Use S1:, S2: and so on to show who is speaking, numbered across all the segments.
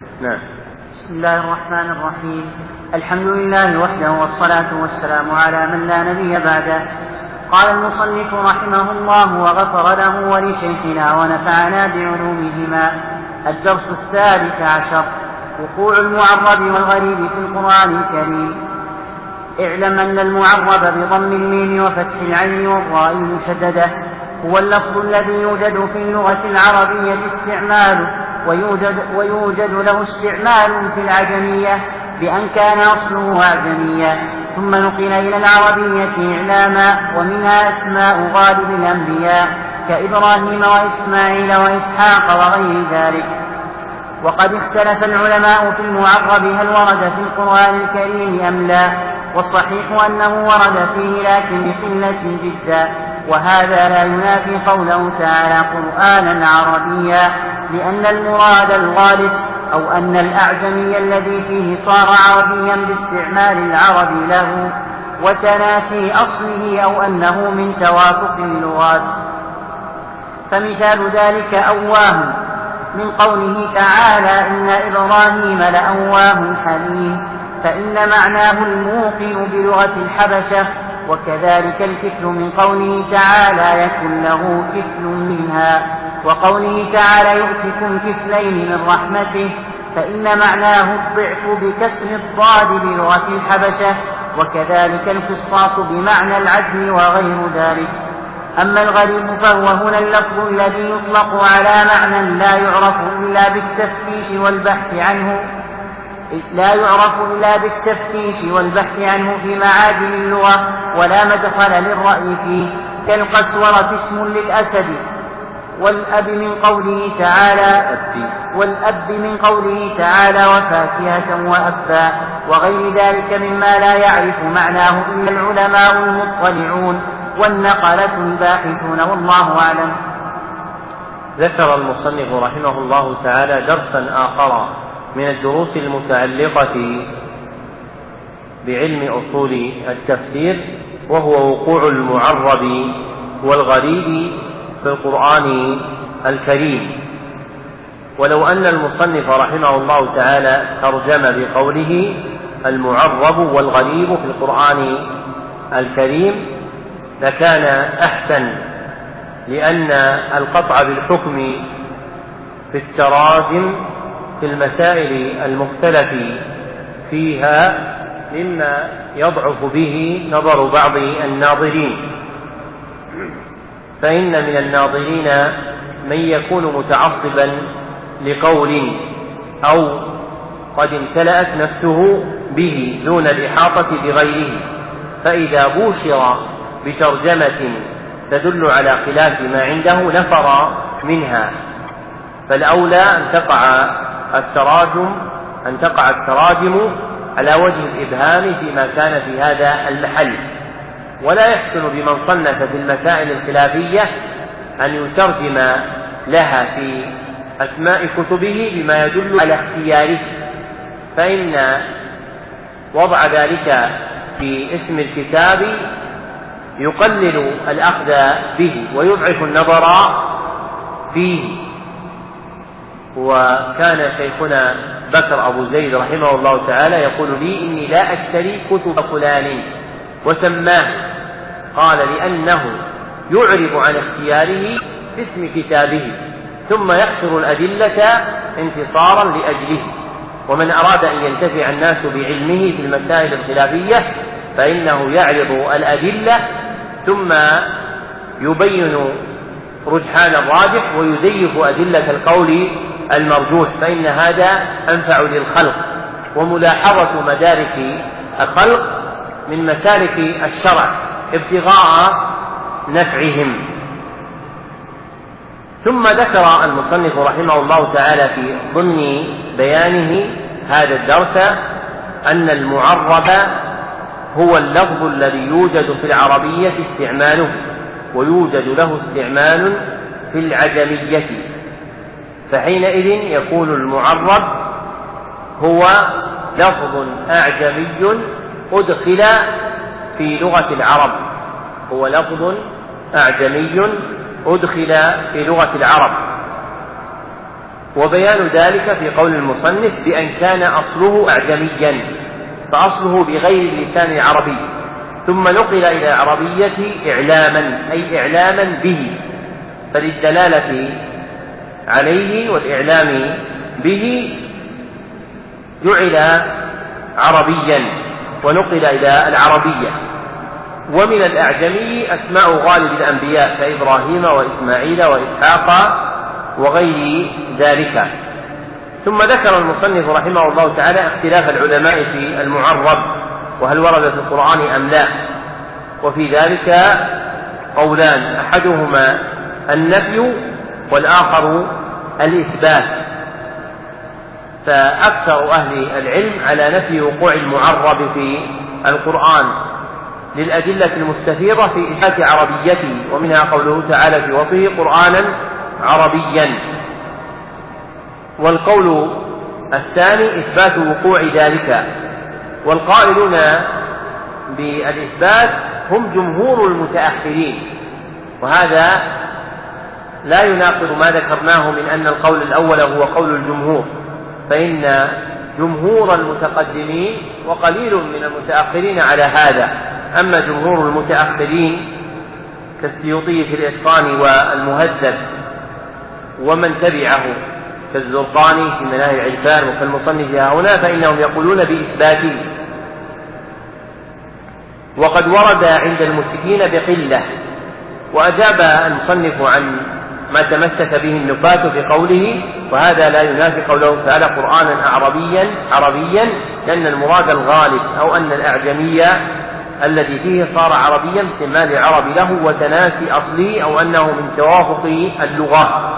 S1: نعم.
S2: بسم الله الرحمن الرحيم. الحمد لله وحده والصلاة والسلام على من لا نبي بعده. قال المصنف رحمه الله وغفر له ولشيخنا ونفعنا بعلومهما. الدرس 13. وقوع المعرب والغريب في القرآن الكريم. اعلم أن المعرب بضم الميم وفتح العين والراء المشددة هو اللفظ الذي يوجد في اللغة العربية استعماله ويوجد له استعمال في العجمية بأن كان أصله أعجميا ثم نقل إلى العربية إعلاما، ومنها أسماء غالب الأنبياء كإبراهيم وإسماعيل وإسحاق وغير ذلك. وقد اختلف العلماء في المعرب هل ورد في القرآن الكريم أم لا، والصحيح أنه ورد فيه لكن بقلة جدا، وهذا لا ينافي قوله تعالى قرآنا عربيا، لأن المراد الغالب أو أن الأعجمي الذي فيه صار عربيا باستعمال العرب له وتناسي أصله أو أنه من توافق اللغات. فمثال ذلك أواه من قوله تعالى إن إبراهيم لأواه حليم، فإن معناه الموقن بلغة الحبشة. وكذلك الكفل من قوله تعالى يكن له كفل منها، وقوله تعالى يؤتكم كفلين من رحمته، فإن معناه الضعف بكسر الضاد بلغة الحبشة. وكذلك القصاص بمعنى العدل وغير ذلك. أما الغريب فهو هنا اللفظ الذي يطلق على معنى لا يعرف إلا بالتفتيش والبحث عنه في معادن اللغة ولا مدخل للرأي فيه، كالقسورة اسم للأسد، والأب من قوله تعالى وفاكهة وأبا، وغير ذلك مما لا يعرف معناه إلا العلماء المطلعون والنقلة الباحثون، والله أعلم.
S1: ذكر المصنف رحمه الله تعالى درسا آخر من الدروس المتعلقة بعلم أصول التفسير، وهو وقوع المعرب والغريب في القرآن الكريم. ولو أن المصنف رحمه الله تعالى ترجم بقوله المعرب والغريب في القرآن الكريم لكان أحسن، لأن القطع بالحكم في التراجم في المسائل المختلف فيها مما يضعف به نظر بعض الناظرين، فإن من الناظرين من يكون متعصبا لقول أو قد امتلأت نفسه به دون الإحاطة بغيره، فإذا بوشر بترجمة تدل على خلاف ما عنده نفر منها. فالأولى أن تقع التراجم على وجه الإبهام فيما كان في هذا المحل، ولا يحسن بمن صنف في المسائل الخلافية أن يترجم لها في أسماء كتبه بما يدل على اختياره، فإن وضع ذلك في اسم الكتاب يقلل الأخذ به ويضعف النظر فيه. وكان شيخنا بكر أبو زيد رحمه الله تعالى يقول لي إني لا أشتري كتب فلان وسماه، قال لأنه يعرب عن اختياره في اسم كتابه ثم يحصر الأدلة انتصارا لأجله. ومن أراد أن ينتفع الناس بعلمه في المسائل الخلافية فإنه يعرض الأدلة ثم يبين رجحان الراجح ويزيف أدلة القول المرجوح، فإن هذا أنفع للخلق. وملاحظة مدارك الخلق من مسالك الشرع ابتغاء نفعهم. ثم ذكر المصنف رحمه الله تعالى في ضمن بيانه هذا الدرس أن المعرب هو اللفظ الذي يوجد في العربية استعماله ويوجد له استعمال في العجمية، فحينئذ يكون المعرب هو لفظ أعجمي أدخل في لغة العرب، هو لفظ أعجمي أدخل في لغة العرب. وبيان ذلك في قول المصنف بأن كان أصله أعجميا، فأصله بغير اللسان العربي، ثم نقل إلى العربية إعلاما، أي إعلاما به، فللدلالة عليه والإعلام به جعل عربيا ونقل إلى العربية. ومن الأعجمي أسماء غالب الأنبياء كإبراهيم وإسماعيل وإسحاق وغير ذلك. ثم ذكر المصنف رحمه الله تعالى اختلاف العلماء في المعرب وهل ورد في القرآن أم لا، وفي ذلك قولان، أحدهما النفي والآخر الإثبات، فأكثر أهل العلم على نفي وقوع المعرب في القرآن للأدلة المستفيضة في إثبات عربيته، ومنها قوله تعالى في وصفه قرآنا عربيا. والقول الثاني إثبات وقوع ذلك، والقائلون بالإثبات هم جمهور المتأخرين، وهذا لا يناقض ما ذكرناه من أن القول الأول هو قول الجمهور، فإن جمهور المتقدمين وقليل من المتأخرين على هذا. أما جمهور المتأخرين كالسيوطي في الإتقان والمهذب ومن تبعه كالزرقاني في مناهج العرفان وكالمصنف هنا، فإنهم يقولون بإثباته. وقد ورد عند المشركين بقلة، وأجاب المصنف عن ما تمسك به النفاة في قوله وهذا لا ينافي قوله تعالى قرآنا عربيا، لأن المراد الغالب أو أن الأعجمية الذي فيه صار عربيا باستعمال العرب له وتناسي أصله، أو أنه من توافق اللغة.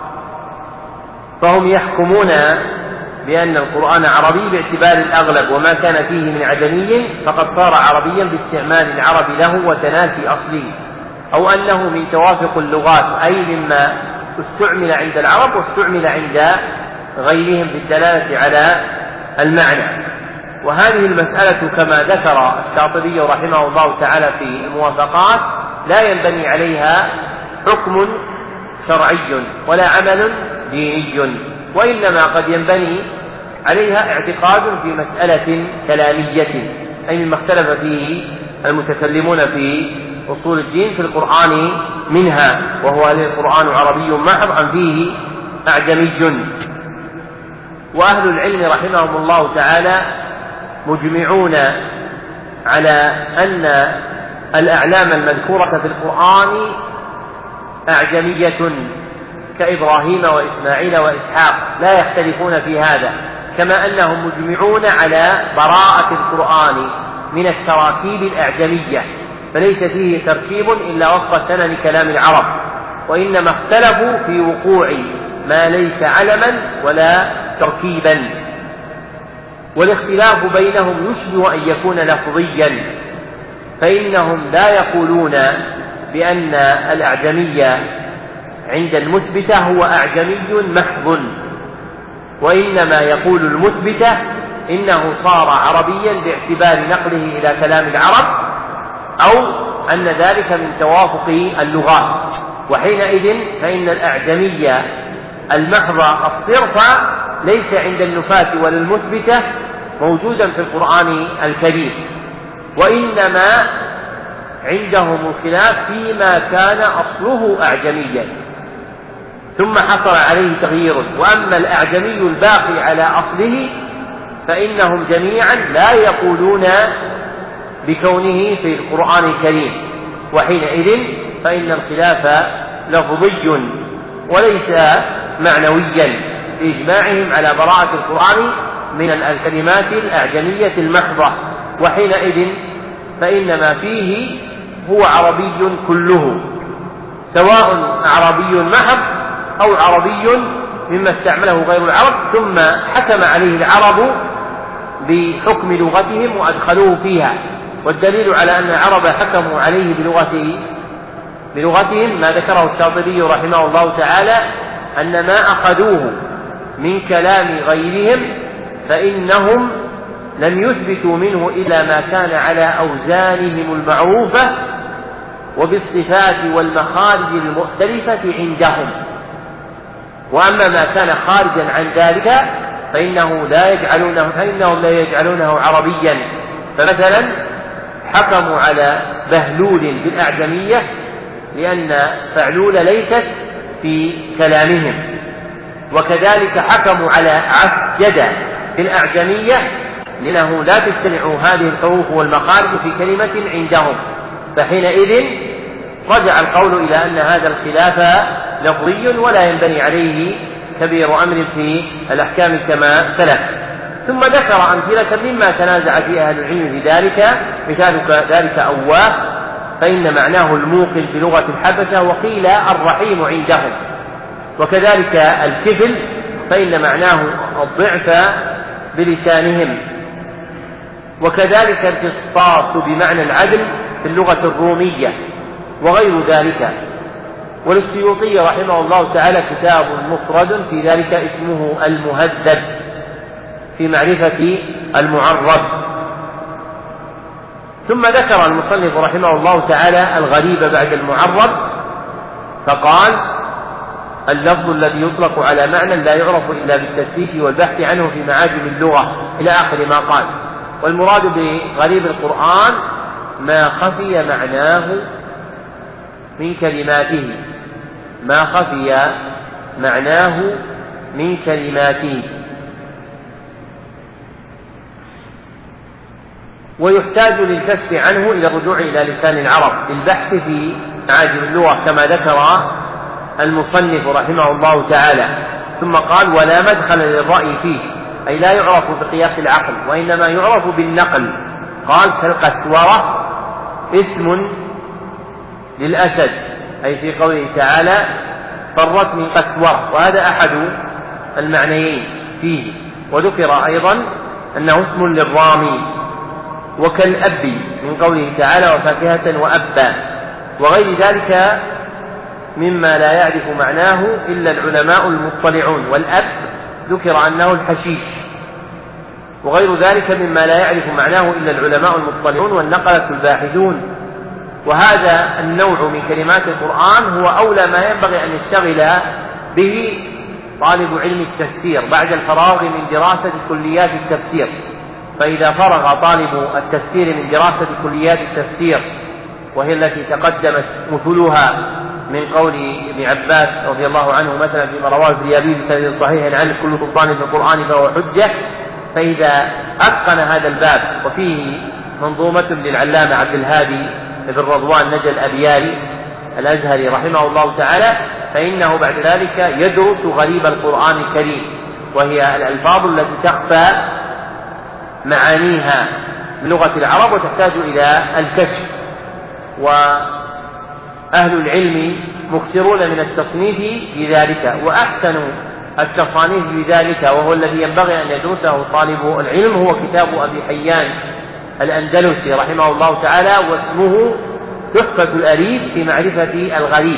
S1: فهم يحكمون بأن القرآن عربي باعتبار الأغلب، وما كان فيه من عجمي فقد صار عربيا باستعمال العرب له وتناسي أصله، أو أنه من توافق اللغات، أي مما استعمل عند العرب واستعمل عند غيرهم بالدلالة على المعنى. وهذه المسألة كما ذكر الشاطبي رحمه الله تعالى في الموافقات لا ينبني عليها حكم شرعي ولا عمل ديني، وإنما قد ينبني عليها اعتقاد في مسألة كلامية، أي مما اختلف فيه المتكلمون في أصول الدين في القرآن منها، وهو هل القرآن عربي محض أم فيه أعجمي. وأهل العلم رحمهم الله تعالى مجمعون على أن الأعلام المذكورة في القرآن أعجمية كإبراهيم وإسماعيل وإسحاق، لا يختلفون في هذا، كما أنهم مجمعون على براءة القرآن من التراكيب الأعجمية، فليس فيه تركيب إلا وفق سنن كلام العرب، وإنما اختلفوا في وقوع ما ليس علما ولا تركيبا. والاختلاف بينهم يشبه أن يكون لفظيا، فإنهم لا يقولون بأن الأعجمية عند المثبتة هو أعجمي محض، وإنما يقول المثبتة إنه صار عربيا باعتبار نقله إلى كلام العرب، أو أن ذلك من توافق اللغات، وحينئذ فإن الأعجمية المحض الصرف ليس عند النفاة ولا المثبتة موجودا في القرآن الكريم، وإنما عندهم الخلاف فيما كان أصله أعجميا ثم حصل عليه تغيير. وأما الأعجمي الباقي على أصله فإنهم جميعا لا يقولون بكونه في القرآن الكريم، وحينئذ فإن الخلاف لفظي وليس معنويا بإجماعهم على براءة القرآن من الكلمات الأعجمية المحضة، وحينئذ فإنما فيه هو عربي كله، سواء عربي محض أو عربي مما استعمله غير العرب ثم حكم عليه العرب بحكم لغتهم وأدخلوه فيها. والدليل على أن العرب حكموا عليه بلغتهم ما ذكره الشاطبي رحمه الله تعالى، أن ما أخذوه من كلام غيرهم فإنهم لم يثبتوا منه إلا ما كان على أوزانهم المعروفة وبالصفات والمخارج المختلفة عندهم. وأما ما كان خارجا عن ذلك فإنهم لا يجعلونه عربيا. فمثلا حكموا على بهلول بالأعجمية لأن فعلول ليست في كلامهم، وكذلك حكموا على عسجد بالأعجمية لأنه لا تجتمع هذه الحروف والمخارج في كلمة عندهم، فحينئذ رجع القول إلى أن هذا الخلاف لفظي ولا ينبني عليه كبير أمر في الأحكام كما سلف. ثم ذكر أمثلة مما تنازع فيه أهل العلم في ذلك، مثال ذلك أواه فإن معناه الموقن في لغة الحبشة، وقيل الرحيم عندهم، وكذلك الكفل فإن معناه الضعف بلسانهم، وكذلك القسطاس بمعنى العدل في اللغة الرومية وغير ذلك. وللسيوطي رحمه الله تعالى كتاب مفرد في ذلك اسمه المهذب في معرفة المعرب. ثم ذكر المصنف رحمه الله تعالى الغريب بعد المعرب، فقال اللفظ الذي يطلق على معنى لا يعرف إلا بالتفتيش والبحث عنه في معاجم اللغة إلى آخر ما قال. والمراد بغريب القرآن ما خفي معناه من كلماته، ما خفي معناه من كلماته. ويحتاج للكشف عنه إلى الرجوع إلى لسان العرب للبحث في معاجم اللغة كما ذكر المصنف رحمه الله تعالى. ثم قال ولا مدخل للرأي فيه، أي لا يعرف بقياس العقل وإنما يعرف بالنقل. قال كالقسورة اسم للأسد، أي في قوله تعالى فرت من قسورة، وهذا أحد المعنيين فيه. وذكر أيضا أنه اسم للرامي. وكالأب من قوله تعالى وفاكهة وأبا، وغير ذلك مما لا يعرف معناه إلا العلماء المطلعون. والأب ذكر أنه الحشيش، وغير ذلك مما لا يعرف معناه إلا العلماء المطلعون والنقلة الباحثون. وهذا النوع من كلمات القرآن هو أولى ما ينبغي أن يشتغل به طالب علم التفسير بعد الفراغ من دراسة كليات التفسير. فإذا فرغ طالب التفسير من دراسة كليات التفسير، وهي التي تقدمت مثلها من قول ابن عباس رضي الله عنه مثلا فيما رواه الزيابي بسند صحيح عن كل سلطان في القرآن فهو حجة، فإذا أتقن هذا الباب وفيه منظومة للعلامة عبد الهادي بن رضوان نجل الأبياري الأزهري رحمه الله تعالى، فإنه بعد ذلك يدرس غريب القرآن الكريم، وهي الألفاظ التي تخفى معانيها من لغة العرب وتحتاج إلى الكشف. وأهل العلم مكثرون من التصنيف في ذلك، وأحسن التصانيف في ذلك وهو الذي ينبغي أن يدرسه طالب العلم هو كتاب أبي حيان الأندلسي رحمه الله تعالى، واسمه تحفة الأريب في معرفة الغريب،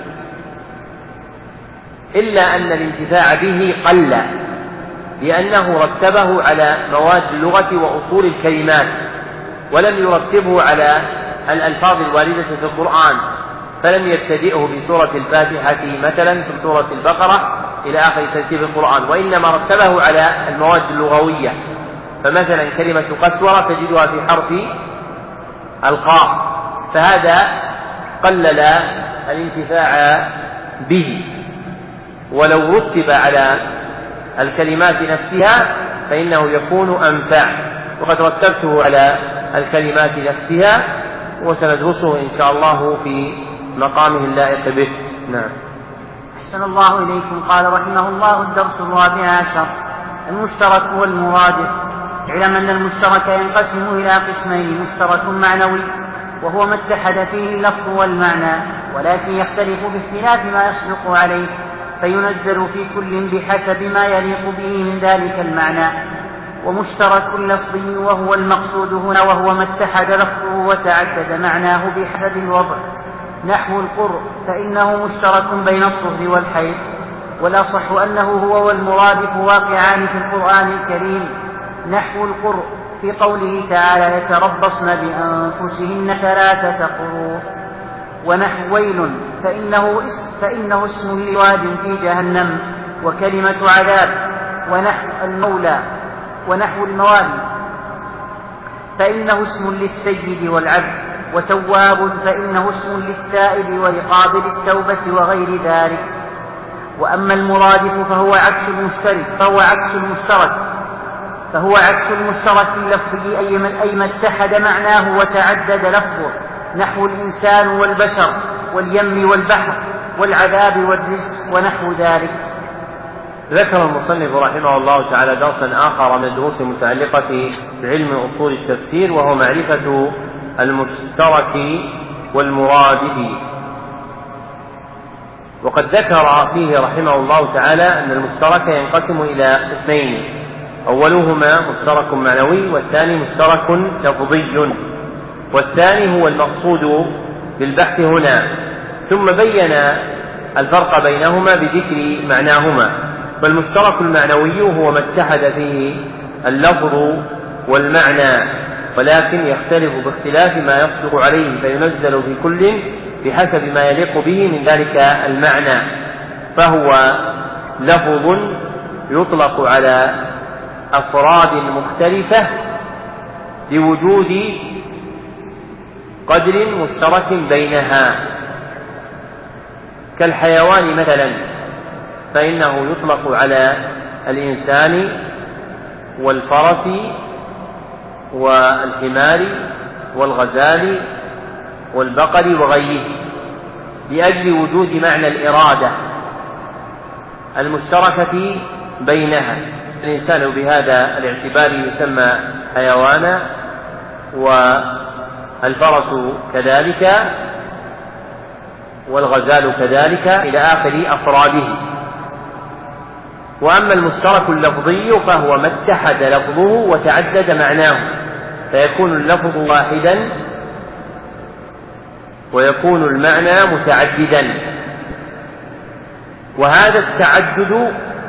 S1: إلا أن الانتفاع به قل لأنه رتبه على مواد اللغة وأصول الكلمات، ولم يرتبه على الألفاظ الواردة في القرآن، فلم يبتدئه بسورة الفاتحة مثلا في سورة البقرة إلى آخر ترتيب القرآن، وإنما رتبه على المواد اللغوية. فمثلا كلمة قسورة تجدها في حرف القاف، فهذا قلل الانتفاع به. ولو رتب على الكلمات نفسها فإنه يكون أنفع، وقد رتبته على الكلمات نفسها وسندرسه إن شاء الله في مقامه اللائق به. نعم.
S2: أحسن الله إليكم. قال رحمه الله الدرس 14 المشترك والمرادف. اعلم أن المشترك ينقسم إلى قسمين: مشترك معنوي وهو ما اتحد فيه اللفظ والمعنى، ولكن يختلف باختلاف ما يصدق عليه، فينزل في كل بحسب ما يليق به من ذلك المعنى. ومشترك لفظي وهو المقصود هنا، وهو ما اتحد لفظه وتعدد معناه بحسب الوضع، نحو القرء فإنه مشترك بين الطهر والحيض، والأصح أنه هو والمرادف واقعان في القرآن الكريم، نحو القرء في قوله تعالى يتربصن بأنفسهن 3 قروء، ونحو ويل فإنه اسم لواد في جهنم، وكلمة عذاب ونحو المولى ونحو الموالي، فإنه اسم للسيد والعبد، وتواب فإنه اسم للتائب ولقابل التوبة وغير ذلك. وأما المرادف فهو عكس المشترك اللفظي، أي ما اتحد معناه وتعدد لفظه، نحو الإنسان والبشر واليم والبحر والعذاب والرزق ونحو ذلك.
S1: ذكر المصنف رحمه الله تعالى درسا آخر من الدروس المتعلقة بعلم أصول التفسير، وهو معرفة المشترك والمرادف. وقد ذكر فيه رحمه الله تعالى أن المشترك ينقسم إلى قسمين، أولهما مشترك معنوي، والثاني مشترك لفظي، والثاني هو المقصود بالبحث هنا، ثم بين الفرق بينهما بذكر معناهما. فالمشترك المعنوي هو ما اتحد فيه اللفظ والمعنى، ولكن يختلف باختلاف ما يصدق عليه، فينزل في كل بحسب ما يليق به من ذلك المعنى، فهو لفظ يطلق على أفراد مختلفة لوجود قدر مشترك بينها، كالحيوان مثلا، فإنه يطلق على الإنسان والفرس والحمار والغزال والبقر وغيره، لأجل وجود معنى الإرادة المشتركة بينها. الإنسان بهذا الاعتبار يسمى حيوانا، والفرس كذلك، والغزال كذلك، إلى آخر أفراده. وأما المشترك اللفظي فهو ما اتحد لفظه وتعدد معناه، فيكون اللفظ واحدا ويكون المعنى متعددا، وهذا التعدد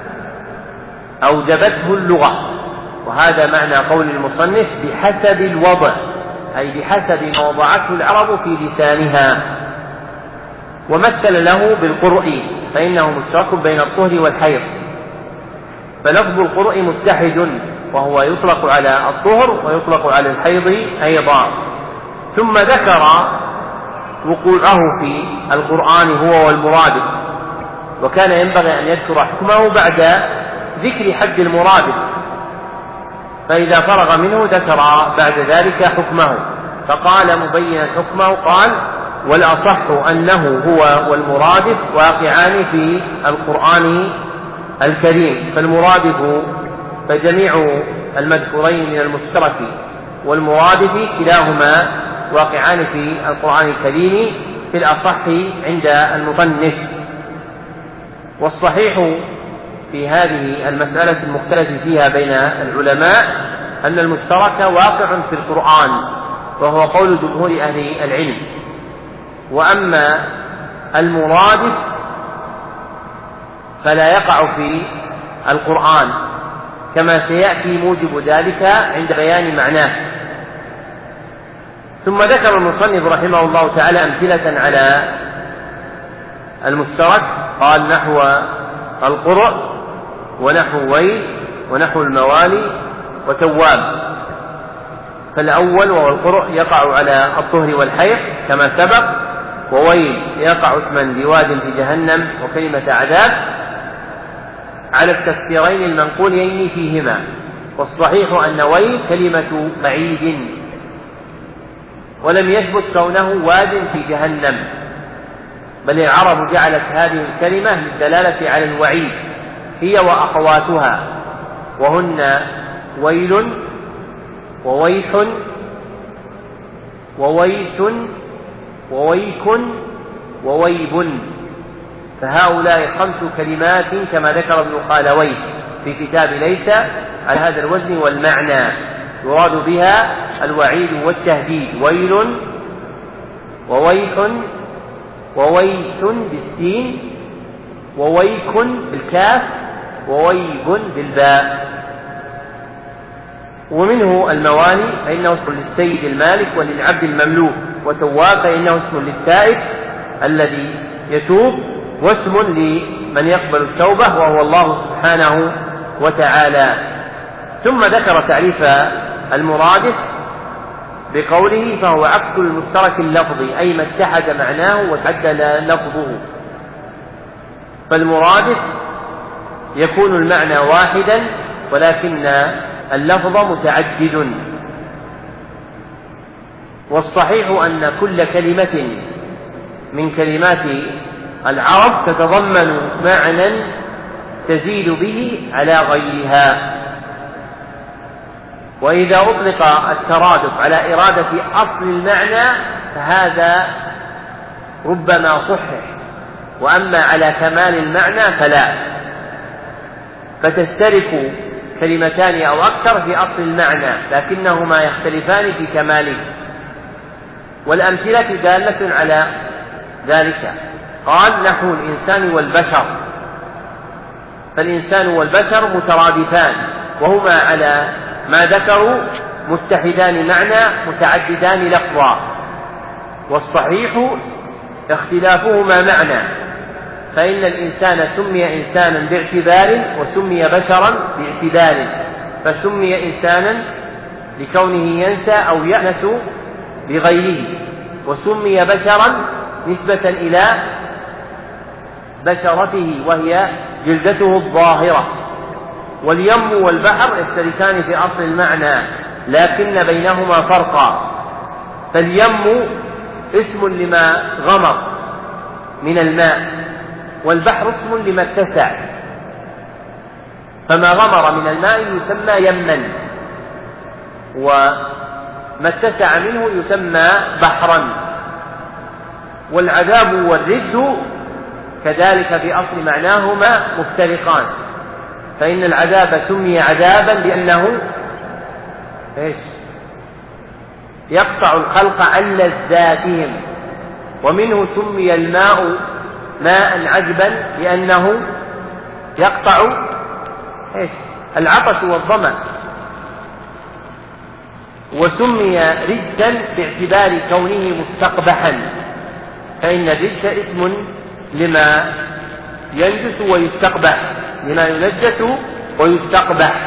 S1: أوجبته اللغة، وهذا معنى قول المصنف بحسب الوضع، أي بحسب ما وضعته العرب في لسانها. ومثل له بالقرء، فإنه مشترك بين الطهر والحيض، فلفظ القرء متحد، وهو يطلق على الطهر ويطلق على الحيض أيضا. ثم ذكر وقوعه في القرآن هو والمرادف، وكان ينبغي أن يذكر حكمه بعد ذكر حد المرادف، فإذا فرغ منه ذكر بعد ذلك حكمه، فقال مبينا حكمه، قال: والأصح أنه هو والمرادف واقعان في القرآن الكريم. فالمرادف فجميع المذكورين من المشترك والمرادف كلاهما واقعان في القرآن الكريم في الأصح عند المصنف. والصحيح في هذه المسألة المختلف فيها بين العلماء أن المشترك واقع في القرآن، وهو قول جمهور أهل العلم. وأما المرادف فلا يقع في القرآن، كما سيأتي موجب ذلك عند بيان معناه. ثم ذكر المصنف رحمه الله تعالى أمثلة على المشترك، قال: نحو القرء ونحو ويل ونحو الموالي وتواب. فالأول وهو القرء يقع على الطهر والحيض كما سبق، وويل يقع اسما لواد في جهنم وكلمة عذاب على التفسيرين المنقولين فيهما. والصحيح أن ويل كلمة بعيد، ولم يثبت كونه واد في جهنم، بل العرب جعلت هذه الكلمة للدلالة على الوعيد، هي وأخواتها، وهن ويل وويح وويس وويك وويب، فهؤلاء 5 كلمات كما ذكر ابن خالويه في كتاب ليس على هذا الوزن والمعنى، يراد بها الوعيد والتهديد: ويل وويح وويس بالسين وويك بالكاف وويب بالباء. ومنه الموالي فإنه اسم للسيد المالك وللعبد المملوك، وتواب فإنه اسم للتائب الذي يتوب، واسم من يقبل التوبة وهو الله سبحانه وتعالى. ثم ذكر تعريف المرادف بقوله فهو عكس المشترك اللفظي، أي ما اتحد معناه وتعدل لفظه. فالمرادف يكون المعنى واحدا ولكن اللفظ متعدد. والصحيح أن كل كلمة من كلمات العرب تتضمن معنى تزيد به على غيرها. وإذا أطلق الترادف على إرادة أصل المعنى فهذا ربما صحح، وأما على كمال المعنى فلا، فتشترك كلمتان أو أكثر في أصل المعنى لكنهما يختلفان في كماله. والأمثلة دالة على ذلك. قال نحو الإنسان والبشر، فالإنسان والبشر مترادفان وهما على ما ذكروا متحدان معنى متعددان لفظا، والصحيح اختلافهما معنى، فإن الإنسان سمي إنسانا باعتبار وسمي بشرا باعتبار، فسمي إنسانا لكونه ينسى أو يأنس بغيره، وسمي بشرا نسبة إلى بشرته وهي جلدته الظاهرة. واليم والبحر يشتركان في أصل المعنى لكن بينهما فرقا، فاليم اسم لما غمر من الماء، والبحر اسم لما اتسع، فما غمر من الماء يسمى يما، وما اتسع منه يسمى بحرا. والعذاب والرجز كذلك في أصل معناهما مفترقان، فإن العذاب سمي عذابا لأنه يقطع الخلق عن لذاتهم، ومنه سمي الماء ماء عذبا لأنه يقطع العطش والظمأ. وسمي رجسا باعتبار كونه مستقبحا، فإن الرجس اسم لما ينجس ويستقبح، لما ينجس ويستقبح.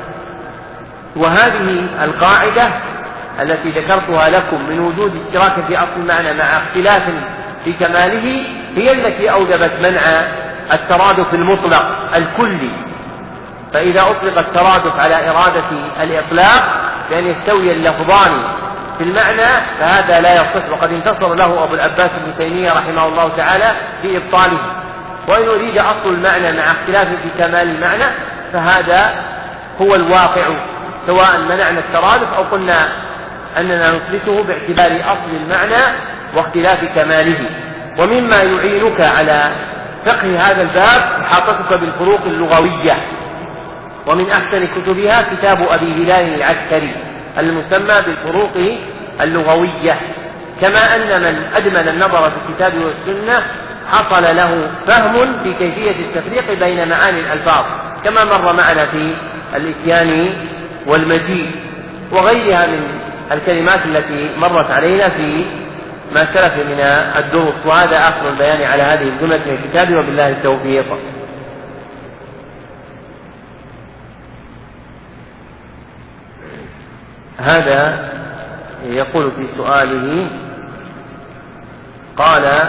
S1: وهذه القاعدة التي ذكرتها لكم من وجود اشتراك في أصل المعنى مع اختلاف في كماله هي التي أوجبت منع الترادف المطلق الكلي. فإذا أطلق الترادف على إرادة الإطلاق بأن يستوي اللفظان في المعنى فهذا لا يصح، وقد انتصر له أبو العباس ابن تيمية رحمه الله تعالى في إبطاله. وإن أريد أصل المعنى مع اختلاف في كمال المعنى فهذا هو الواقع، سواء منعنا الترادف أو قلنا أننا نثبته باعتبار أصل المعنى واختلاف كماله. ومما يعينك على فقه هذا الباب إحاطتك بالفروق اللغوية، ومن أحسن كتبها كتاب أبي هلال العسكري المسمى بالفروق اللغوية. كما أن من أدمن النظر في الكتاب والسنة حصل له فهم في كيفية التفريق بين معاني الألفاظ، كما مر معنا في الإتيان والمجيء وغيرها من الكلمات التي مرت علينا في ما سلف من الدروس. وهذا آخر البيان على هذه الجملة من الكتاب، وبالله التوفيق. هذا يقول في سؤاله قال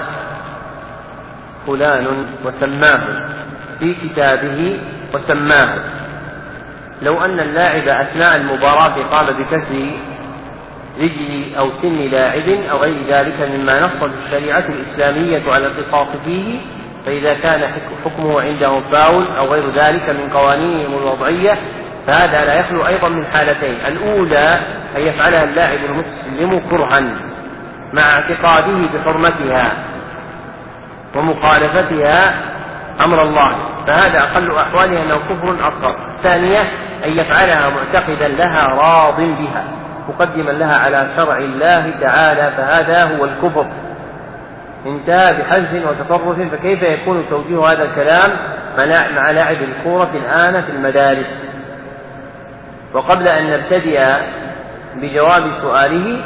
S1: فلان وسماه في كتابه وسماه، لو أن اللاعب أثناء المباراة قام بكسر رجل أو سن لاعب أو غير ذلك مما نصت الشريعة الإسلامية على القصاص فيه، فإذا كان حكمه عندهم فاول أو غير ذلك من قوانينهم الوضعية فهذا لا يخلو أيضا من حالتين: الأولى أن يفعلها اللاعب المسلم كرها مع اعتقاده بحرمتها ومخالفتها أمر الله، فهذا أقل أحوالها أنه كفر أصغر. الثانية أن يفعلها معتقدا لها راض بها مقدما لها على شرع الله تعالى، فهذا هو الكفر. انتهى بحذف وتصرف. فكيف يكون توجيه هذا الكلام مع لاعب الكورة الآن في المدارس؟ وقبل أن نبتدئ بجواب سؤاله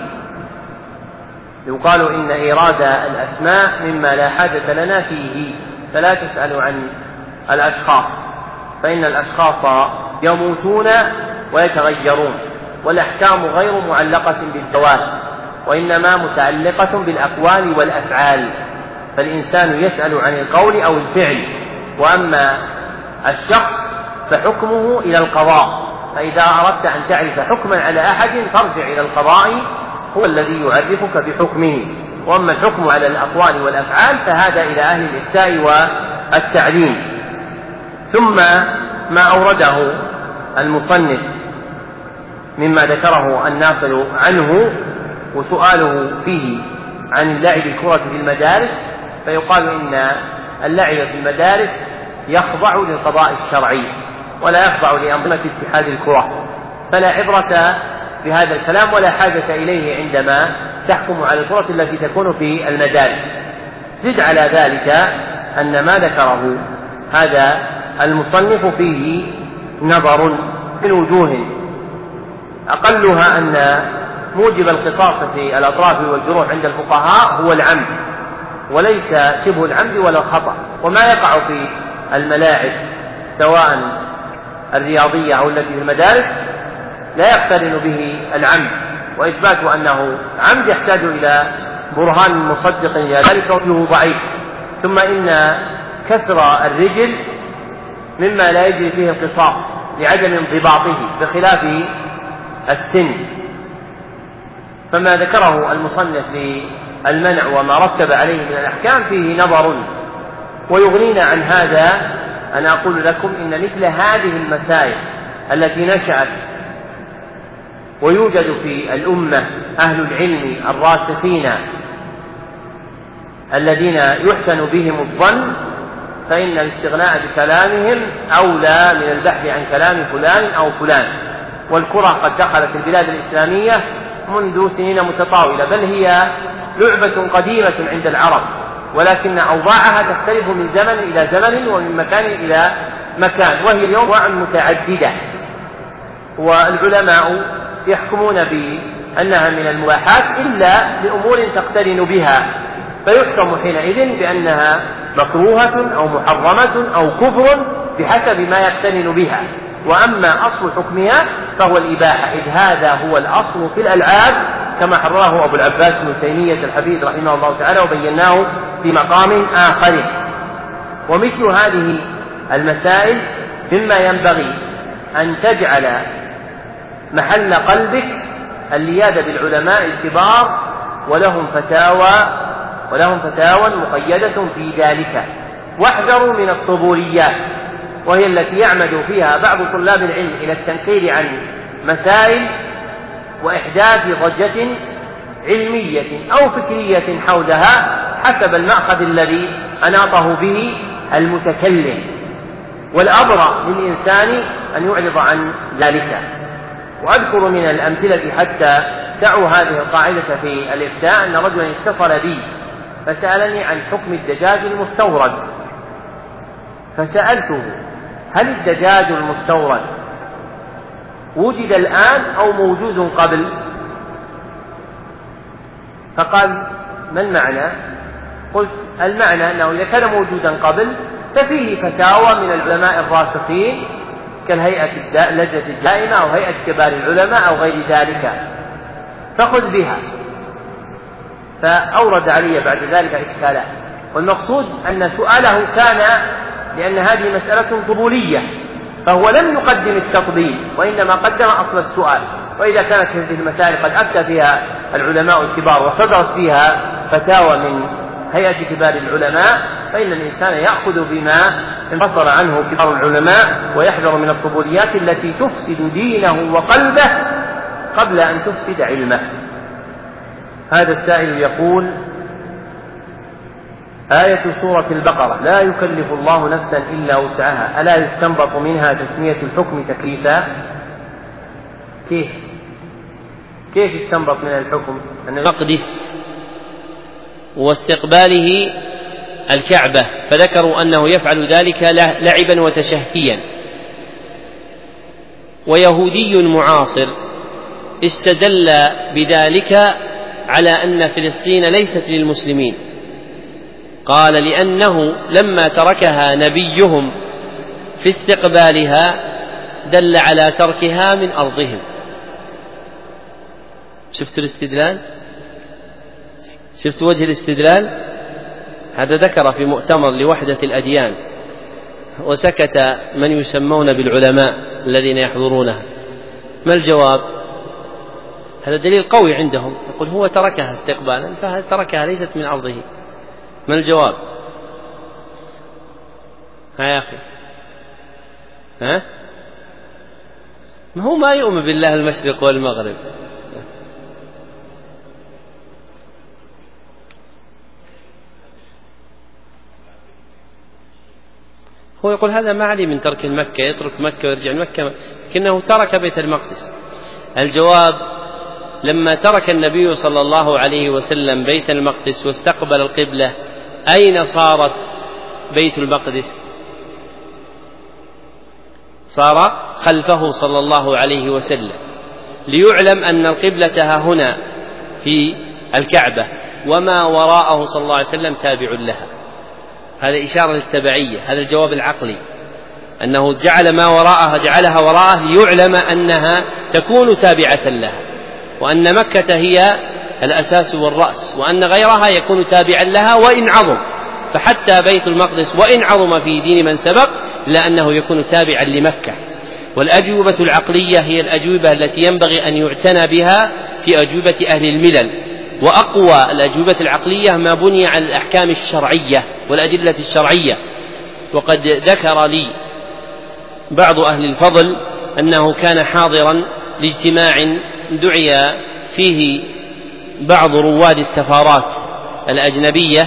S1: يقال إن إيراد الأسماء مما لا حاجة لنا فيه، فلا تسأل عن الأشخاص، فإن الأشخاص يموتون ويتغيرون، والأحكام غير معلقة بالزوال، وإنما متعلقة بالأقوال والأفعال، فالإنسان يسأل عن القول أو الفعل، وأما الشخص فحكمه إلى القضاء، فإذا أردت أن تعرف حكما على أحد فارجع إلى القضاء، هو الذي يعرفك بحكمه، وأما الحكم على الأقوال والأفعال فهذا إلى أهل الإفتاء والتعليم. ثم ما أورده المصنف مما ذكره الناقل عنه وسؤاله فيه عن اللعب الكرة في المدارس، فيقال إن اللعب في المدارس يخضع للقضاء الشرعي ولا يخضع لأنظمة اتحاد الكرة، فلا عبرة بهذا الكلام ولا حاجة إليه عندما تحكم على الكرة التي تكون في المدارس. زد على ذلك أن ما ذكره هذا المصنف فيه نظر من وجوه، أقلها أن موجب القصاص في الأطراف والجروح عند الفقهاء هو العمد وليس شبه العمد ولا الخطأ، وما يقع في الملاعب سواء الرياضية أو التي في المدارس لا يقترن به العمد، وإثبات أنه عمد يحتاج إلى برهان مصدق لذلك وجهه ضعيف. ثم إن كسر الرجل مما لا يجري فيه القصاص لعدم انضباطه بخلاف السن، فما ذكره المصنف للمنع وما رتب عليه من الأحكام فيه نظر. ويغنينا عن هذا أن أقول لكم إن مثل هذه المسائل التي نشأت ويوجد في الأمة أهل العلم الراسخين الذين يحسن بهم الظن، فإن الاستغناء بكلامهم أولى من البحث عن كلام فلان أو فلان. والكرة قد دخلت البلاد الإسلامية منذ سنين متطاولة، بل هي لعبة قديمة عند العرب، ولكن أوضاعها تختلف من زمن إلى زمن ومن مكان إلى مكان، وهي اليوم أنواع متعددة، والعلماء يحكمون بأنها من المباحات إلا لأمور تقترن بها، فيحكم حينئذ بأنها مكروهة أو محرمة أو كفر بحسب ما يقترن بها. وأما أصل حكمها فهو الإباحة، إذ هذا هو الأصل في الألعاب كما حرره أبو العباس بن تيمية الحفيد رحمه الله تعالى، وبيناه في مقام آخر. ومثل هذه المسائل مما ينبغي أن تجعل محل قلبك اللياذة بالعلماء الكبار ولهم فتاوى مقيدة في ذلك، واحذروا من الطبوليات، وهي التي يعمد فيها بعض طلاب العلم إلى التنقيل عن مسائل وإحداث ضجة علمية أو فكرية حولها حسب المأخذ الذي أناطه به المتكلم، والأبرأ للإنسان أن يعرض عن ذلك. وأذكر من الأمثلة حتى دعوا هذه القاعدة في الإفتاء أن رجلا اتصل بي فسألني عن حكم الدجاج المستورد، فسألته هل الدجاج المستورد وجد الآن أو موجود قبل؟ فقال ما المعنى؟ قلت المعنى أنه إذا كان موجودا قبل ففيه فتاوى من العلماء الراسخين كالهيئة اللجنة الدائمة أو هيئة كبار العلماء أو غير ذلك، فخذ بها. فأورد علي بعد ذلك إشكالا، والمقصود أن سؤاله كان لأن هذه مسألة طبولية، فهو لم يقدم التطبيل وإنما قدم أصل السؤال. وإذا كانت هذه المسائل قد أفتى فيها العلماء الكبار وصدرت فيها فتاوى من هيئة كبار العلماء، فإن الإنسان يأخذ بما انفصل عنه كبار العلماء ويحذر من الطبوليات التي تفسد دينه وقلبه قبل أن تفسد علمه. هذا السائل يقول: آية سورة البقرة لا يكلف الله نفسا إلا وسعها، ألا يستنبط منها تسمية الحكم تكليفا؟ كيف يستنبط من الحكم؟
S3: المقدس واستقباله الكعبة، فذكروا أنه يفعل ذلك لعبا وتشهيا. ويهودي معاصر استدل بذلك على أن فلسطين ليست للمسلمين، قال لأنه لما تركها نبيهم في استقبالها دل على تركها من أرضهم. شفت الاستدلال؟ شفت وجه الاستدلال؟ هذا ذكر في مؤتمر لوحدة الأديان، وسكت من يسمون بالعلماء الذين يحضرونها. ما الجواب؟ هذا دليل قوي عندهم، يقول هو تركها استقبالا فتركها ليست من أرضه. ما الجواب؟ يا أخي ما هو ما يؤمن بالله المشرق والمغرب. هو يقول هذا ما عليه من ترك مكة، يترك مكة ويرجع مكة، لكنه ترك بيت المقدس. الجواب: لما ترك النبي صلى الله عليه وسلم بيت المقدس واستقبل القبلة، أين صارت بيت المقدس؟ صار خلفه صلى الله عليه وسلم، ليعلم أن القبلة ها هنا في الكعبة، وما وراءه صلى الله عليه وسلم تابع لها. هذا إشارة للتبعية. هذا الجواب العقلي، أنه جعل ما وراءها جعلها وراءه ليعلم أنها تكون تابعة لها، وأن مكة هي الأساس والرأس، وأن غيرها يكون تابعا لها وإن عظم. فحتى بيت المقدس وإن عظم في دين من سبق إلا أنه يكون تابعا لمكة. والأجوبة العقلية هي الأجوبة التي ينبغي أن يعتنى بها في أجوبة أهل الملل، وأقوى الأجوبة العقلية ما بني على الأحكام الشرعية والأدلة الشرعية. وقد ذكر لي بعض أهل الفضل أنه كان حاضرا لاجتماع دعي فيه بعض رواد السفارات الأجنبية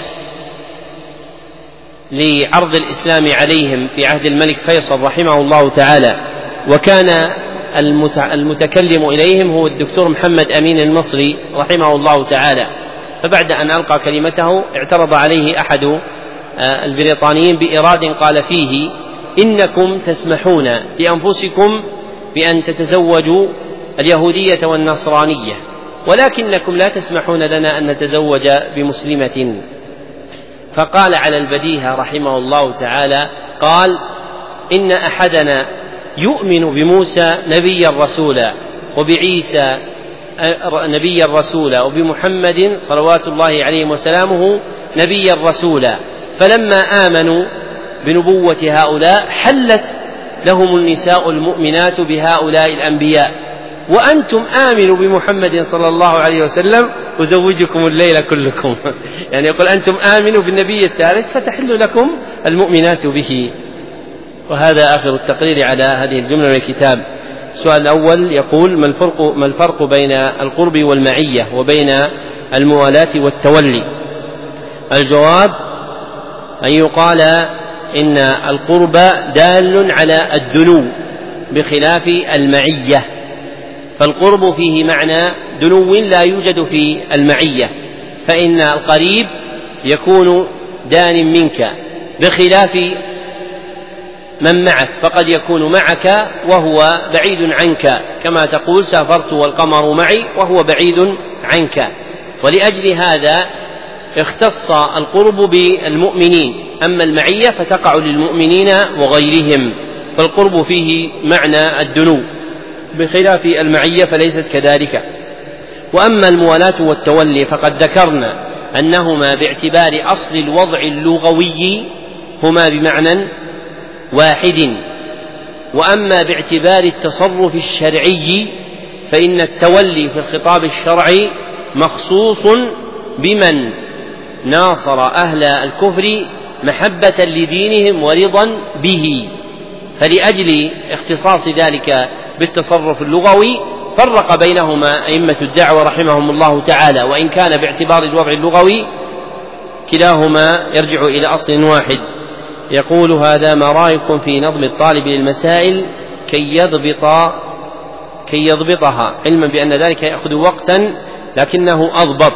S3: لعرض الإسلام عليهم في عهد الملك فيصل رحمه الله تعالى، وكان المتكلم إليهم هو الدكتور محمد أمين المصري رحمه الله تعالى. فبعد أن ألقى كلمته اعترض عليه أحد البريطانيين بإيراد قال فيه: إنكم تسمحون لأنفسكم بأن تتزوجوا اليهودية والنصرانية، ولكنكم لا تسمحون لنا أن نتزوج بمسلمة. فقال على البديهة رحمه الله تعالى، قال: إن أحدنا يؤمن بموسى نبيا رسولا، وبعيسى نبيا رسولا، وبمحمد صلوات الله عليه وسلامه نبيا رسولا، فلما آمنوا بنبوة هؤلاء حلت لهم النساء المؤمنات بهؤلاء الأنبياء، وأنتم آمنوا بمحمد صلى الله عليه وسلم أزوجكم الليلة كلكم. يعني يقول أنتم آمنوا بالنبي الثالث فتحل لكم المؤمنات به. وهذا آخر التقرير على هذه الجملة من الكتاب. السؤال الأول يقول: ما الفرق بين القرب والمعية وبين الموالاة والتولي؟ الجواب: أن يقال إن القرب دال على الدنو بخلاف المعية، فالقرب فيه معنى دنو لا يوجد في المعية، فإن القريب يكون دان منك بخلاف من معك، فقد يكون معك وهو بعيد عنك، كما تقول سافرت والقمر معي وهو بعيد عنك. ولأجل هذا اختص القرب بالمؤمنين، أما المعية فتقع للمؤمنين وغيرهم، فالقرب فيه معنى الدنو بخلاف المعية فليست كذلك. وأما الموالاة والتولي فقد ذكرنا أنهما باعتبار أصل الوضع اللغوي هما بمعنى واحد، وأما باعتبار التصرف الشرعي فإن التولي في الخطاب الشرعي مخصوص بمن ناصر أهل الكفر محبة لدينهم ورضا به، فلأجل اختصاص ذلك بالتصرف اللغوي فرق بينهما أئمة الدعوة رحمهم الله تعالى، وإن كان باعتبار الوضع اللغوي كلاهما يرجع إلى أصل واحد. يقول: هذا ما رأيكم في نظم الطالب للمسائل كي يضبطها، علما بأن ذلك يأخذ وقتا لكنه أضبط.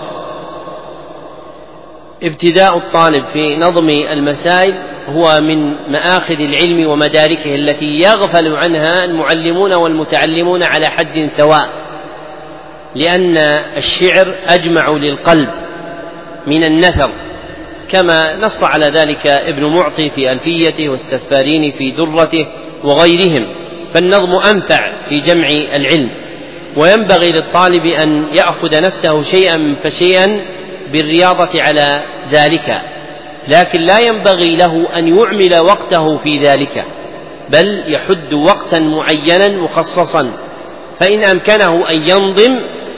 S3: ابتداء الطالب في نظم المسائل هو من مآخذ العلم ومداركه التي يغفل عنها المعلمون والمتعلمون على حد سواء، لأن الشعر أجمع للقلب من النثر، كما نص على ذلك ابن معطي في ألفيته والسفارين في درته وغيرهم. فالنظم أنفع في جمع العلم، وينبغي للطالب أن يأخذ نفسه شيئا فشيئا بالرياضة على ذلك، لكن لا ينبغي له أن يعمل وقته في ذلك، بل يحد وقتا معينا مخصصا، فإن أمكنه أن ينظم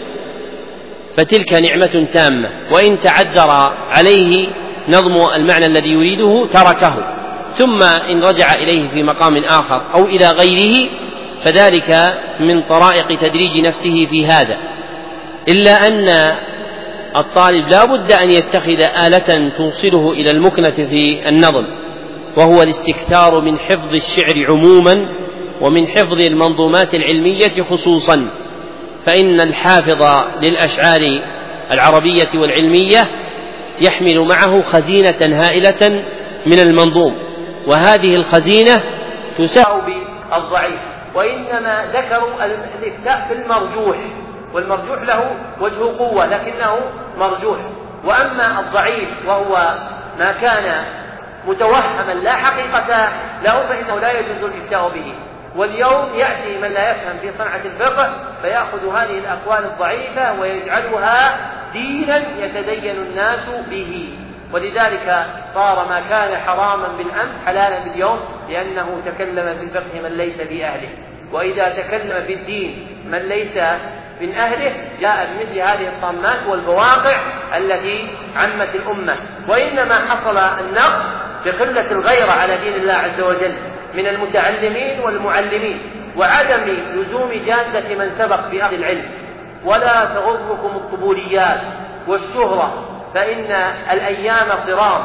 S3: فتلك نعمة تامة، وإن تعذر عليه نظم المعنى الذي يريده تركه، ثم إن رجع إليه في مقام آخر أو إلى غيره فذلك من طرائق تدريج نفسه في هذا. إلا أن الطالب لا بد أن يتخذ آلة توصله إلى المكنة في النظم، وهو الاستكثار من حفظ الشعر عموما ومن حفظ المنظومات العلمية خصوصا، فإن الحافظ للأشعار العربية والعلمية يحمل معه خزينة هائلة من المنظوم، وهذه الخزينة تساع
S1: بالضعيف، وإنما ذكروا الإفتاء في المرجوح، والمرجوح له وجه قوة لكنه مرجوح، وأما الضعيف وهو ما كان متوهما لا حقيقة له فإنه لا يجوز الإفتاء به. واليوم يأتي من لا يفهم في صنعة الفقه فيأخذ هذه الأقوال الضعيفة ويجعلها دينا يتدين الناس به، ولذلك صار ما كان حراما بالأمس حلالا باليوم، لأنه تكلم في الفقه من ليس بأهله، وإذا تكلم في الدين من ليس من أهله جاء بمثل هذه الطامات والبواقع التي عمت الأمة. وإنما حصل النقص بقلة الغيرة على دين الله عز وجل من المتعلمين والمعلمين، وعدم لزوم جادة من سبق بأخذ العلم. ولا تغركم القبوليات والشهرة، فإن الأيام صرام،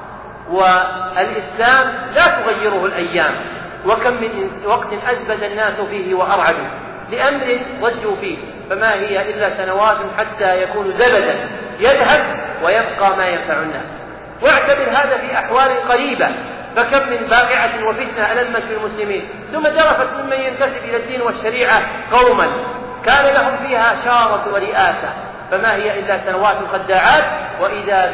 S1: والإسلام لا تغيره الأيام، وكم من وقت أزبد الناس فيه وأرعدوا لأمر ضجوا فيه، فما هي إلا سنوات حتى يكون زبدا يذهب ويبقى ما ينفع الناس. واعتبر هذا في أحوال قريبة، فكم من باقعة وفتنة ألمت المسلمين، ثم جرفت ممن ينتسب إلى الدين والشريعة قوما كان لهم فيها شارة ورئاسة، فما هي إلا سنوات خداعات، وإذا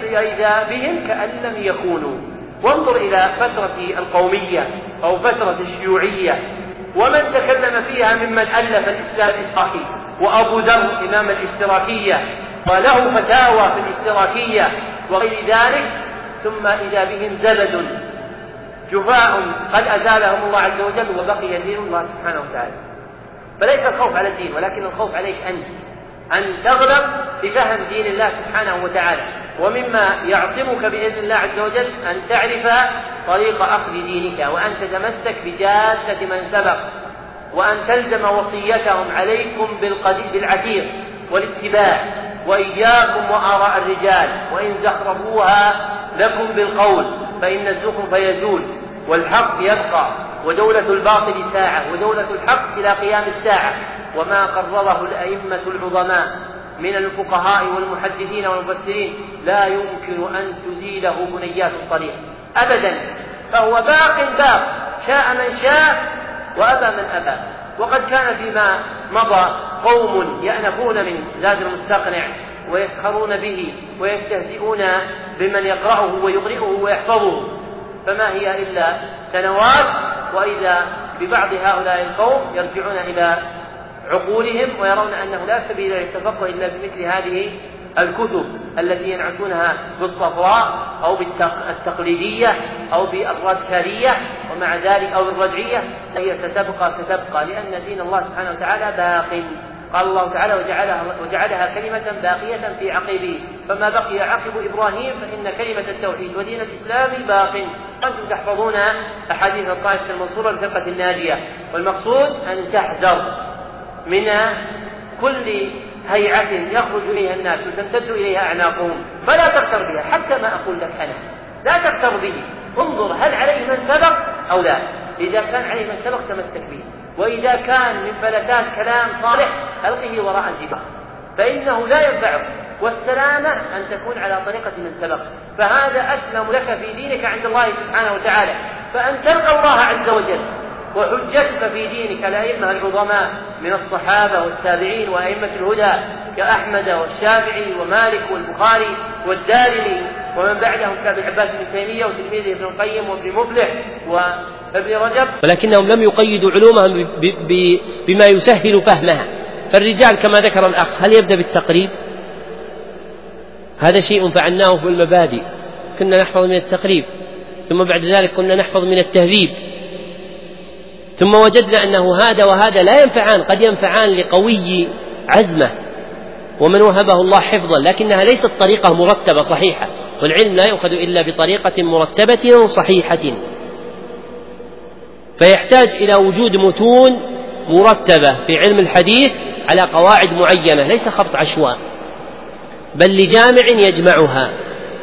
S1: بهم كأن لم يكونوا. وانظر إلى فترة القومية أو فترة الشيوعية، ومن تكلم فيها ممن ألف الإسلام الإسرائيلي، وأبو ذر إمام الاشتراكية وله فتاوى في الاشتراكية وغير ذلك، ثم إذا بهم زبد جفاء قد أزالهم الله عز وجل وبقي دين الله سبحانه وتعالى. فليس الخوف على الدين، ولكن الخوف عليك أن تغلب بفهم دين الله سبحانه وتعالى. ومما يعصمك بإذن الله عز وجل أن تعرف طريق أخذ دينك، وأن تتمسك بجادة من سبق، وأن تلزم وصيتهم عليكم بالعتيق والاتباع، وإياكم وآراء الرجال وإن زخرفوها لكم بالقول، فإن الزخرف يزول والحق يبقى، ودولة الباطل ساعة ودولة الحق إلى قيام الساعة. وما قرره الأئمة العظماء من الفقهاء والمحدثين والمفسرين لا يمكن أن تزيله بنيات الطريق أبدا، فهو باق شاء من شاء وأبى من أبى. وقد كان فيما مضى قوم يأنفون من زاد المستقنع ويسخرون به ويستهزئون بمن يقرأه ويقرئه ويحفظه، فما هي إلا سنوات وإذا ببعض هؤلاء القوم يرجعون إلى عقولهم ويرون أنه لا سبيل للتفقه إلا بمثل هذه الكتب التي ينعتونها بالصفراء أو بالتقليدية أو بالرادكالية ومع ذلك أو الرجعية، هي ستبقى لأن دين الله سبحانه وتعالى باق. قال الله تعالى وجعلها كلمة باقية في عقبه، فما بقي عقب إبراهيم فإن كلمة التوحيد ودين الإسلام باق. أنتم تحفظون أحاديث الطائفة المنصورة الفرقة الناجية، والمقصود أن تحذر من كل هيعة يخرج إليها الناس وتمتد إليها أعناقهم، فلا تغتر بها. حتى ما أقول لك أنا لا تغتر به، انظر هل عليه من سبق أو لا. إذا كان عليه من سبق تمسك به، وإذا كان من فلتات كلام صالح ألقه وراء الجبال، فإنه لا ينفعك. والسلامة أن تكون على طريقة من سبق، فهذا أسلم لك في دينك عند الله سبحانه وتعالى. فأن تلقى الله عز وجل وحجتك في دينك الأئمة العظماء من الصحابة والتابعين وأئمة الهدى كأحمد والشافعي ومالك والبخاري والدارمي ومن بعدهم كابن عباس بن تيمية وتلميذه ابن القيم وابن مفلح وابن رجب،
S3: ولكنهم لم يقيدوا علومهم بما يسهل فهمها. فالرجال كما ذكر الأخ هل يبدأ بالتقريب؟ هذا شيء فعلناه في المبادئ، كنا نحفظ من التقريب، ثم بعد ذلك كنا نحفظ من التهذيب، ثم وجدنا أنه هذا وهذا لا ينفعان، قد ينفعان لقوي عزمه ومن وهبه الله حفظا، لكنها ليست طريقة مرتبة صحيحة، والعلم لا يؤخذ إلا بطريقة مرتبة صحيحة، فيحتاج إلى وجود متون مرتبة في علم الحديث على قواعد معينة، ليس خبط عشواء بل لجامع يجمعها،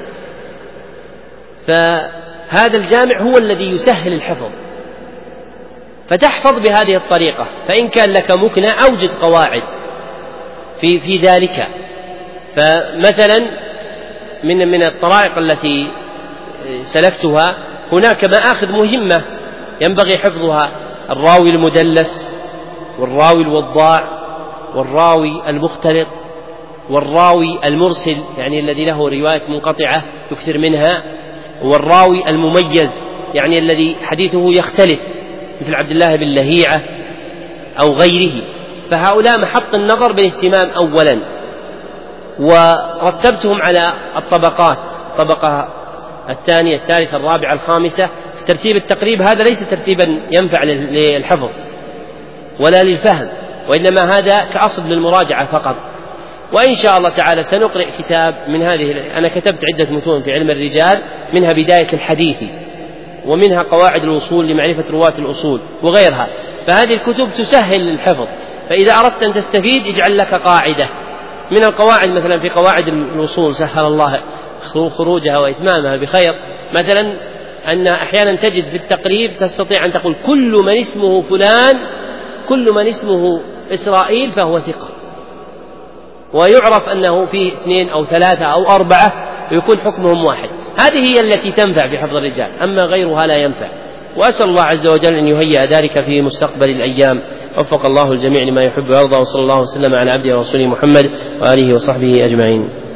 S3: فهذا الجامع هو الذي يسهل الحفظ، فتحفظ بهذه الطريقة. فإن كان لك مكنى أوجد قواعد في ذلك. فمثلا من الطرائق التي سلكتها هناك مآخذ مهمة ينبغي حفظها: الراوي المدلس، والراوي الوضاع، والراوي المختلط، والراوي المرسل يعني الذي له رواية منقطعة يكثر منها، والراوي المميز يعني الذي حديثه يختلف مثل عبد الله بن لهيعة أو غيره. فهؤلاء محط النظر بالاهتمام أولا، ورتبتهم على الطبقات: الطبقة الثانية، الثالثة، الرابعة، الخامسة. ترتيب التقريب هذا ليس ترتيبا ينفع للحفظ ولا للفهم، وإنما هذا كأصل للمراجعة فقط. وإن شاء الله تعالى سنقرأ كتاب من هذه، أنا كتبت عدة متون في علم الرجال، منها بداية الحديث، ومنها قواعد الوصول لمعرفة رواة الأصول وغيرها. فهذه الكتب تسهل الحفظ، فإذا أردت أن تستفيد اجعل لك قاعدة من القواعد. مثلا في قواعد الوصول سهل الله خروجها وإتمامها بخير، مثلا أن أحيانا تجد في التقريب تستطيع أن تقول: كل من اسمه فلان، كل من اسمه إسرائيل فهو ثقة، ويعرف أنه فيه 2 أو 3 أو 4 ويكون حكمهم واحد. هذه هي التي تنفع بحفظ الرجال، أما غيرها لا ينفع. وأسأل الله عز وجل أن يهيئ ذلك في مستقبل الأيام. وفق الله الجميع لما يحب ويرضى، وصلى الله وسلم على عبده ورسوله محمد وآله وصحبه أجمعين.